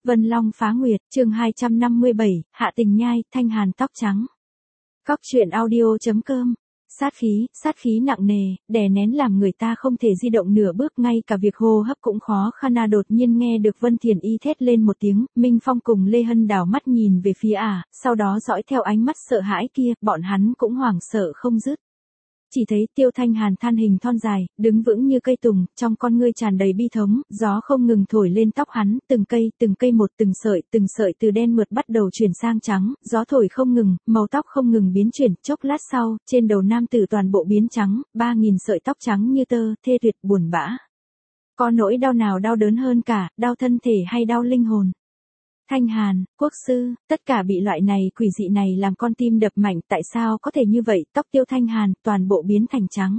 Vân Long phá nguyệt, chương 257, hạ tình nhai, Thanh Hàn tóc trắng. Cóc truyện audio.com. Sát khí nặng nề, đè nén làm người ta không thể di động nửa bước, ngay cả việc hô hấp cũng khó khăn. Đột nhiên nghe được Vân Thiền Y thét lên một tiếng, Minh Phong cùng Lê Hân đảo mắt nhìn về phía sau đó dõi theo ánh mắt sợ hãi kia, bọn hắn cũng hoảng sợ không dứt. Chỉ thấy Tiêu Thanh Hàn than hình thon dài, đứng vững như cây tùng, trong con ngươi tràn đầy bi thống, gió không ngừng thổi lên tóc hắn, từng cây một, từng sợi từ đen mượt bắt đầu chuyển sang trắng, gió thổi không ngừng, màu tóc không ngừng biến chuyển, chốc lát sau, trên đầu nam tử toàn bộ biến trắng, 3000 sợi tóc trắng như tơ, thê tuyệt buồn bã. Có nỗi đau nào đau đớn hơn cả, đau thân thể hay đau linh hồn? Thanh Hàn, quốc sư, tất cả bị loại này quỷ dị này làm con tim đập mạnh, tại sao có thể như vậy? Tóc Tiêu Thanh Hàn toàn bộ biến thành trắng.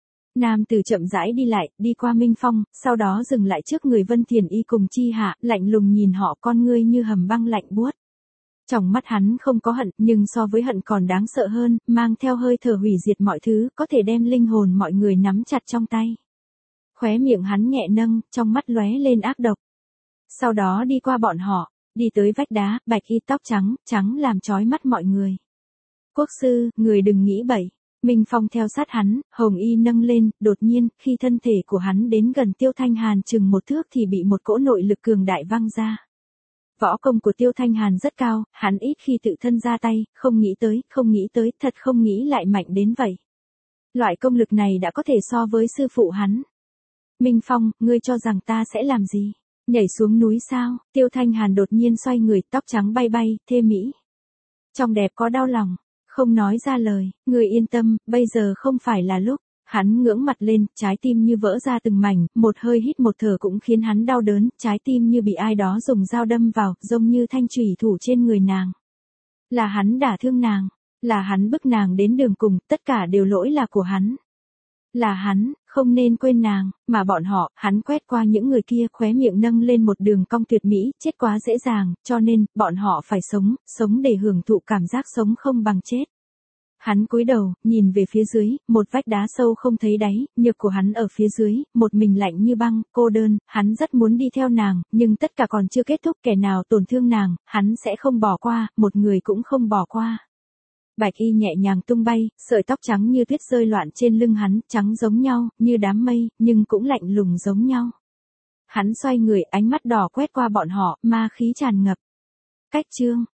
Nam tử chậm rãi đi lại, đi qua Minh Phong, sau đó dừng lại trước người Vân Thiền Y cùng Chi Hạ, lạnh lùng nhìn họ, con ngươi như hầm băng lạnh buốt. Trong mắt hắn không có hận, nhưng so với hận còn đáng sợ hơn, mang theo hơi thở hủy diệt mọi thứ, có thể đem linh hồn mọi người nắm chặt trong tay. Khóe miệng hắn nhẹ nâng, trong mắt lóe lên ác độc. Sau đó đi qua bọn họ, đi tới vách đá, bạch y tóc trắng làm chói mắt mọi người. Quốc sư, người đừng nghĩ bậy. Minh Phong theo sát hắn, hồng y nâng lên, đột nhiên, khi thân thể của hắn đến gần Tiêu Thanh Hàn chừng 1 thước thì bị một cỗ nội lực cường đại văng ra. Võ công của Tiêu Thanh Hàn rất cao, hắn ít khi tự thân ra tay, không nghĩ tới, thật không nghĩ lại mạnh đến vậy. Loại công lực này đã có thể so với sư phụ hắn. Minh Phong, ngươi cho rằng ta sẽ làm gì? Nhảy xuống núi sao? Tiêu Thanh Hàn đột nhiên xoay người, tóc trắng bay, thê mỹ. Trong đẹp có đau lòng, không nói ra lời, ngươi yên tâm, bây giờ không phải là lúc. Hắn ngưỡng mặt lên, trái tim như vỡ ra từng mảnh, một hơi hít một thở cũng khiến hắn đau đớn, trái tim như bị ai đó dùng dao đâm vào, giống như thanh chủy thủ trên người nàng. Là hắn đả thương nàng, là hắn bức nàng đến đường cùng, tất cả đều lỗi là của hắn. Là hắn, không nên quên nàng, mà bọn họ, hắn quét qua những người kia, khóe miệng nâng lên một đường cong tuyệt mỹ, chết quá dễ dàng, cho nên, bọn họ phải sống để hưởng thụ cảm giác sống không bằng chết. Hắn cúi đầu, nhìn về phía dưới, một vách đá sâu không thấy đáy, nhược của hắn ở phía dưới, một mình lạnh như băng, cô đơn, hắn rất muốn đi theo nàng, nhưng tất cả còn chưa kết thúc, kẻ nào tổn thương nàng, hắn sẽ không bỏ qua, một người cũng không bỏ qua. Bạch y nhẹ nhàng tung bay, sợi tóc trắng như tuyết rơi loạn trên lưng hắn, trắng giống nhau, như đám mây, nhưng cũng lạnh lùng giống nhau. Hắn xoay người, ánh mắt đỏ quét qua bọn họ, ma khí tràn ngập. Cách chương.